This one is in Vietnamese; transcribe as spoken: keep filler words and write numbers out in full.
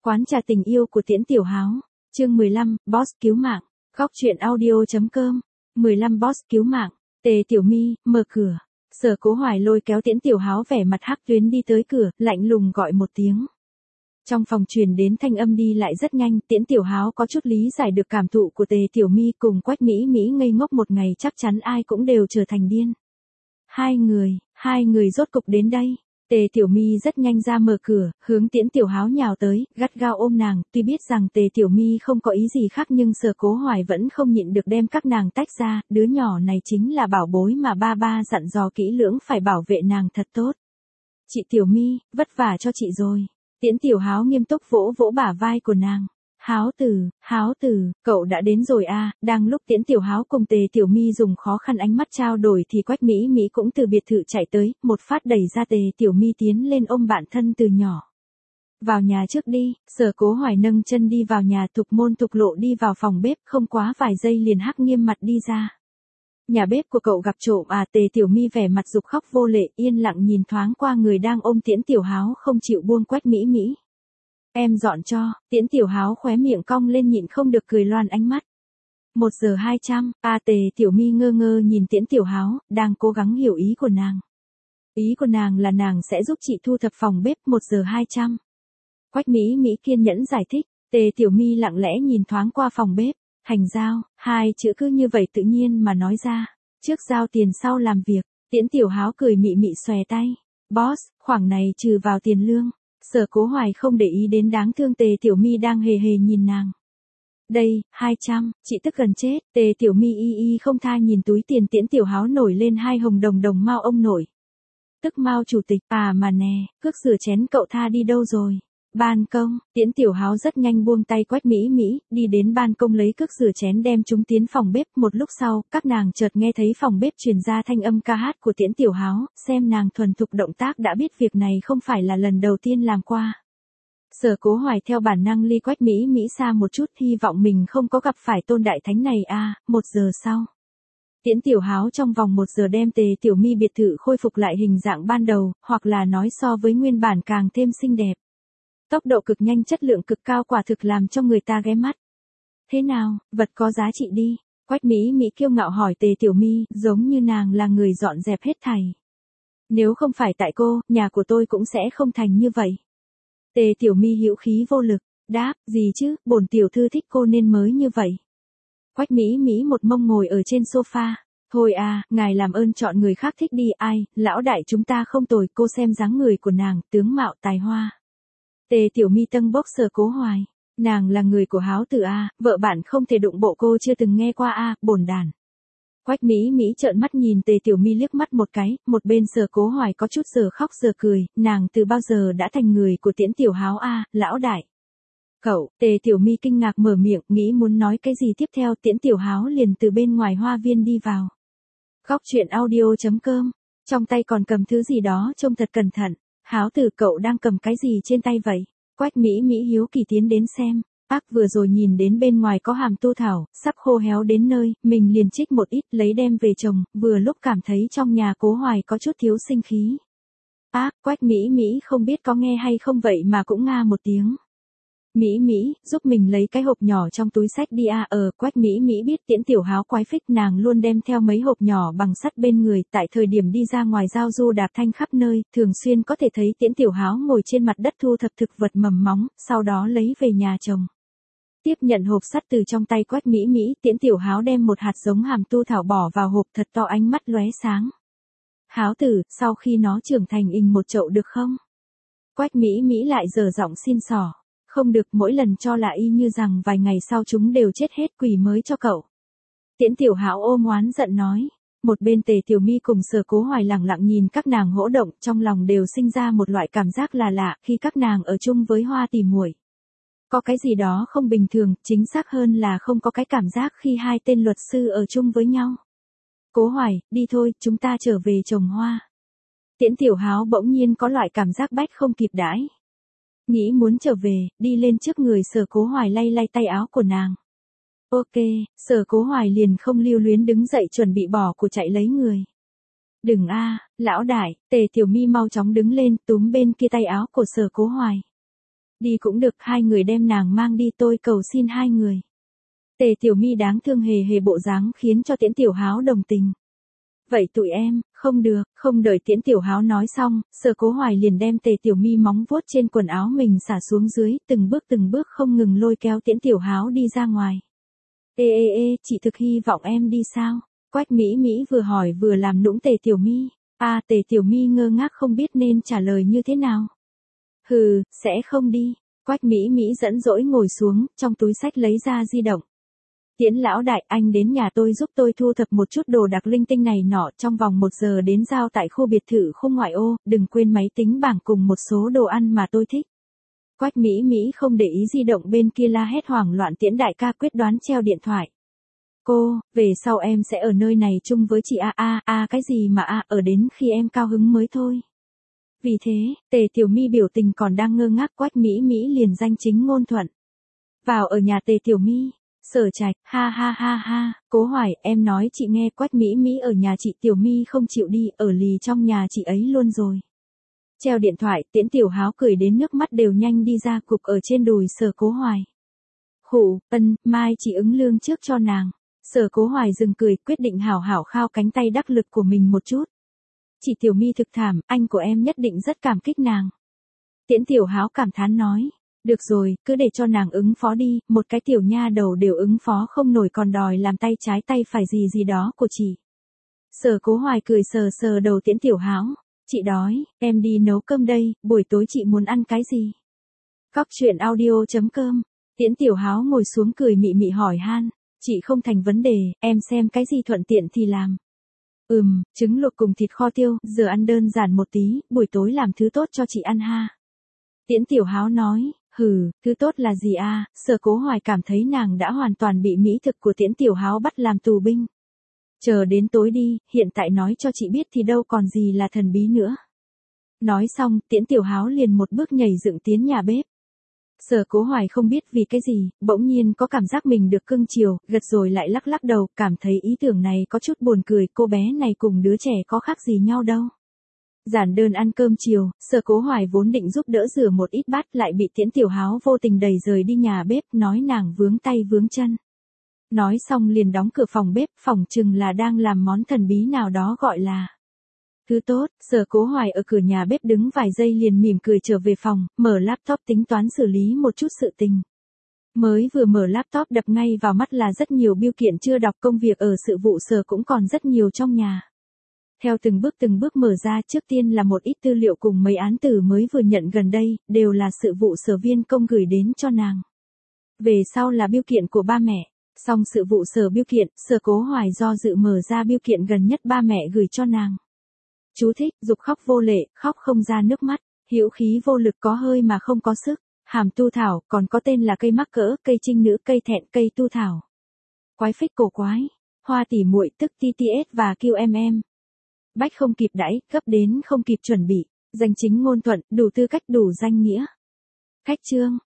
Quán trà tình yêu của Tiễn Tiểu Háo, chương mười lăm, Boss cứu mạng, góc truyện audio.com, mười lăm Boss cứu mạng, Tề Tiểu My, mở cửa. Sở Cố Hoài lôi kéo Tiễn Tiểu Háo vẻ mặt hắc tuyến đi tới cửa, lạnh lùng gọi một tiếng. Trong phòng truyền đến thanh âm đi lại rất nhanh, Tiễn Tiểu Háo có chút lý giải được cảm thụ của Tề Tiểu My cùng Quách Mỹ Mỹ ngây ngốc một ngày chắc chắn ai cũng đều trở thành điên. Hai người, hai người rốt cục đến đây. Tề Tiểu My rất nhanh ra mở cửa, hướng Tiễn Tiểu Háo nhào tới, gắt gao ôm nàng, tuy biết rằng Tề Tiểu My không có ý gì khác nhưng Sở Cố Hoài vẫn không nhịn được đem các nàng tách ra, đứa nhỏ này chính là bảo bối mà ba ba dặn dò kỹ lưỡng phải bảo vệ nàng thật tốt. Chị Tiểu My, vất vả cho chị rồi. Tiễn Tiểu Háo nghiêm túc vỗ vỗ bả vai của nàng. Háo tử, Háo tử, cậu đã đến rồi à, đang lúc Tiễn Tiểu Háo cùng Tề Tiểu My dùng khó khăn ánh mắt trao đổi thì Quách Mỹ Mỹ cũng từ biệt thự chạy tới, một phát đẩy ra Tề Tiểu My tiến lên ôm bạn thân từ nhỏ. Vào nhà trước đi, Sở Cố Hoài nâng chân đi vào nhà, thục môn thục lộ đi vào phòng bếp, không quá vài giây liền hắc nghiêm mặt đi ra. Nhà bếp của cậu gặp trộm à? Tề Tiểu My vẻ mặt dục khóc vô lệ, yên lặng nhìn thoáng qua người đang ôm Tiễn Tiểu Háo không chịu buông Quách Mỹ Mỹ. Em dọn cho. Tiễn Tiểu Háo khóe miệng cong lên nhịn không được cười loan ánh mắt. Một giờ hai trăm, à Tề Tiểu My ngơ ngơ nhìn Tiễn Tiểu Háo, đang cố gắng hiểu ý của nàng. Ý của nàng là nàng sẽ giúp chị thu thập phòng bếp một giờ hai trăm. Quách Mỹ Mỹ kiên nhẫn giải thích, Tề Tiểu My lặng lẽ nhìn thoáng qua phòng bếp, thành giao, hai chữ cứ như vậy tự nhiên mà nói ra, trước giao tiền sau làm việc. Tiễn Tiểu Háo cười mị mị xòe tay, boss, khoảng này trừ vào tiền lương. Sở Cố Hoài không để ý đến đáng thương Tề Tiểu My đang hề hề nhìn nàng. Đây, hai trăm, chị tức gần chết. Tề Tiểu My y y không tha nhìn túi tiền Tiễn Tiểu Háo nổi lên hai hồng đồng đồng Mao ông nội. Tức Mao chủ tịch, à mà nè, cước rửa chén cậu tha đi đâu rồi? Ban công. Tiễn Tiểu Háo rất nhanh buông tay Quách Mỹ Mỹ, đi đến ban công lấy cước rửa chén đem chúng tiến phòng bếp. Một lúc sau, các nàng chợt nghe thấy phòng bếp truyền ra thanh âm ca hát của Tiễn Tiểu Háo, xem nàng thuần thục động tác đã biết việc này không phải là lần đầu tiên làm qua. Sở Cố Hoài theo bản năng ly Quách Mỹ Mỹ xa một chút, hy vọng mình không có gặp phải tôn đại thánh này à. Một giờ sau, Tiễn Tiểu Háo trong vòng một giờ đem Tề Tiểu My biệt thự khôi phục lại hình dạng ban đầu, hoặc là nói so với nguyên bản càng thêm xinh đẹp. Tốc độ cực nhanh, chất lượng cực cao, quả thực làm cho người ta ghé mắt. Thế nào, vật có giá trị đi. Quách Mỹ Mỹ kiêu ngạo hỏi Tề Tiểu My, giống như nàng là người dọn dẹp hết thảy. Nếu không phải tại cô, nhà của tôi cũng sẽ không thành như vậy. Tề Tiểu My hữu khí vô lực, đáp, gì chứ, bổn tiểu thư thích cô nên mới như vậy. Quách Mỹ Mỹ một mông ngồi ở trên sofa. Thôi à, ngài làm ơn chọn người khác thích đi, ai, lão đại chúng ta không tồi, cô xem dáng người của nàng, tướng mạo tài hoa. Tề Tiểu My tâng bốc Sở Cố Hoài. Nàng là người của Háo tử a, vợ bạn không thể đụng bộ cô chưa từng nghe qua a, bổn đàn. Quách Mỹ Mỹ trợn mắt nhìn Tề Tiểu My liếc mắt một cái, một bên Sở Cố Hoài có chút giờ khóc giờ cười, nàng từ bao giờ đã thành người của Tiễn Tiểu Háo a, lão đại. Cậu, Tề Tiểu My kinh ngạc mở miệng, nghĩ muốn nói cái gì tiếp theo, Tiễn Tiểu Háo liền từ bên ngoài hoa viên đi vào. Góc truyện audio.com, trong tay còn cầm thứ gì đó trông thật cẩn thận. Háo tử, cậu đang cầm cái gì trên tay vậy? Quách Mỹ Mỹ hiếu kỳ tiến đến xem. Ác vừa rồi nhìn đến bên ngoài có hàm tu thảo, sắp khô héo đến nơi, mình liền trích một ít lấy đem về trồng, vừa lúc cảm thấy trong nhà Cố Hoài có chút thiếu sinh khí. Ác, Quách Mỹ Mỹ không biết có nghe hay không vậy mà cũng nga một tiếng. Mỹ Mỹ, giúp mình lấy cái hộp nhỏ trong túi sách đi à. Ờ, Quách Mỹ Mỹ biết Tiễn Tiểu Háo quái phích, nàng luôn đem theo mấy hộp nhỏ bằng sắt bên người, tại thời điểm đi ra ngoài giao du đạp thanh khắp nơi, thường xuyên có thể thấy Tiễn Tiểu Háo ngồi trên mặt đất thu thập thực vật mầm móng, sau đó lấy về nhà trồng. Tiếp nhận hộp sắt từ trong tay Quách Mỹ Mỹ, Tiễn Tiểu Háo đem một hạt giống hàm tu thảo bỏ vào hộp, thật to, ánh mắt lóe sáng. Háo tử, sau khi nó trưởng thành ình một chậu được không? Quách Mỹ Mỹ lại dở giọng xin xỏ. Không được, mỗi lần cho là y như rằng vài ngày sau chúng đều chết hết, quỷ mới cho cậu. Tiễn Tiểu Háo ôm oán giận nói. Một bên Tề Tiểu My cùng Sở Cố Hoài lặng lặng nhìn các nàng hỗ động, trong lòng đều sinh ra một loại cảm giác là lạ khi các nàng ở chung với Hoa tỉ muội. Có cái gì đó không bình thường, chính xác hơn là không có cái cảm giác khi hai tên luật sư ở chung với nhau. Cố Hoài, đi thôi, chúng ta trở về trồng hoa. Tiễn Tiểu Háo bỗng nhiên có loại cảm giác bách không kịp đãi. Nghĩ muốn trở về, đi lên trước người Sở Cố Hoài lay lay tay áo của nàng. Ok, Sở Cố Hoài liền không lưu luyến đứng dậy chuẩn bị bỏ của chạy lấy người. Đừng a, lão đại. Tề Tiểu My mau chóng đứng lên túm bên kia tay áo của Sở Cố Hoài. Đi cũng được, hai người đem nàng mang đi, tôi cầu xin hai người. Tề Tiểu My đáng thương hề hề bộ dáng khiến cho Tiễn Tiểu Háo đồng tình. Vậy tụi em, không được, không đợi Tiễn Tiểu Háo nói xong, Sở Cố Hoài liền đem Tề Tiểu My móng vuốt trên quần áo mình xả xuống dưới, từng bước từng bước không ngừng lôi kéo Tiễn Tiểu Háo đi ra ngoài. Ê ê ê, chị thực hy vọng em đi sao? Quách Mỹ Mỹ vừa hỏi vừa làm nũng Tề Tiểu My. À, Tề Tiểu My ngơ ngác không biết nên trả lời như thế nào. Hừ, sẽ không đi. Quách Mỹ Mỹ dẫn dỗi ngồi xuống, trong túi xách lấy ra di động. Tiễn lão đại, anh đến nhà tôi giúp tôi thu thập một chút đồ đạc linh tinh này nọ, trong vòng một giờ đến giao tại khu biệt thự khung ngoại ô, đừng quên máy tính bảng cùng một số đồ ăn mà tôi thích. Quách Mỹ Mỹ không để ý di động bên kia la hét hoảng loạn. Tiễn đại ca quyết đoán treo điện thoại. Cô, về sau em sẽ ở nơi này chung với chị a a a cái gì mà a ở đến khi em cao hứng mới thôi. Vì thế, Tề Tiểu My biểu tình còn đang ngơ ngác, Quách Mỹ Mỹ liền danh chính ngôn thuận. Vào ở nhà Tề Tiểu My. Sở Trạch, ha ha ha ha, Cố Hoài, em nói chị nghe, Quách Mỹ Mỹ ở nhà chị Tiểu My không chịu đi, ở lì trong nhà chị ấy luôn rồi. Treo điện thoại, Tiễn Tiểu Háo cười đến nước mắt đều nhanh đi ra, cục ở trên đùi Sở Cố Hoài. Khụ, ân, mai chị ứng lương trước cho nàng. Sở Cố Hoài dừng cười, quyết định hảo hảo khao cánh tay đắc lực của mình một chút. Chị Tiểu My thực thảm, anh của em nhất định rất cảm kích nàng. Tiễn Tiểu Háo cảm thán nói. Được rồi, cứ để cho nàng ứng phó đi, một cái tiểu nha đầu đều ứng phó không nổi còn đòi làm tay trái tay phải gì gì đó của chị. Sở Cố Hoài cười sờ sờ đầu Tiễn Tiểu Háo. Chị đói, em đi nấu cơm đây, buổi tối chị muốn ăn cái gì? Góc truyện audio chấm com. Tiễn Tiểu Háo ngồi xuống cười mị mị hỏi han. Chị không thành vấn đề, em xem cái gì thuận tiện thì làm. Ừm, trứng luộc cùng thịt kho tiêu, giờ ăn đơn giản một tí, buổi tối làm thứ tốt cho chị ăn ha. Tiễn Tiểu Háo nói. Hừ, thứ tốt là gì a? À? Sở Cố Hoài cảm thấy nàng đã hoàn toàn bị mỹ thực của Tiễn Tiểu Háo bắt làm tù binh. Chờ đến tối đi, hiện tại nói cho chị biết thì đâu còn gì là thần bí nữa. Nói xong, Tiễn Tiểu Háo liền một bước nhảy dựng tiến nhà bếp. Sở Cố Hoài không biết vì cái gì, bỗng nhiên có cảm giác mình được cưng chiều, gật rồi lại lắc lắc đầu, cảm thấy ý tưởng này có chút buồn cười, cô bé này cùng đứa trẻ có khác gì nhau đâu. Giản đơn ăn cơm chiều, Sở Cố Hoài vốn định giúp đỡ rửa một ít bát lại bị Tiễn Tiểu Háo vô tình đẩy rời đi nhà bếp, nói nàng vướng tay vướng chân. Nói xong liền đóng cửa phòng bếp, phỏng chừng là đang làm món thần bí nào đó gọi là thứ tốt. Sở Cố Hoài ở cửa nhà bếp đứng vài giây liền mỉm cười trở về phòng, mở laptop tính toán xử lý một chút sự tình. Mới vừa mở laptop đập ngay vào mắt là rất nhiều bưu kiện chưa đọc, công việc ở sự vụ sở cũng còn rất nhiều trong nhà. Theo từng bước từng bước mở ra, trước tiên là một ít tư liệu cùng mấy án tử mới vừa nhận gần đây, đều là sự vụ sở viên công gửi đến cho nàng. Về sau là bưu kiện của ba mẹ, xong sự vụ sở bưu kiện, Sở Cố Hoài do dự mở ra bưu kiện gần nhất ba mẹ gửi cho nàng. Chú thích, dục khóc vô lệ, khóc không ra nước mắt, hữu khí vô lực có hơi mà không có sức, hàm tu thảo, còn có tên là cây mắc cỡ, cây trinh nữ, cây thẹn, cây tu thảo. Quái phích cổ quái, hoa tỉ muội tức tê tê ét và quy em em. Bách không kịp đãi, gấp đến không kịp chuẩn bị, danh chính ngôn thuận, đủ tư cách đủ danh nghĩa. Khách chương.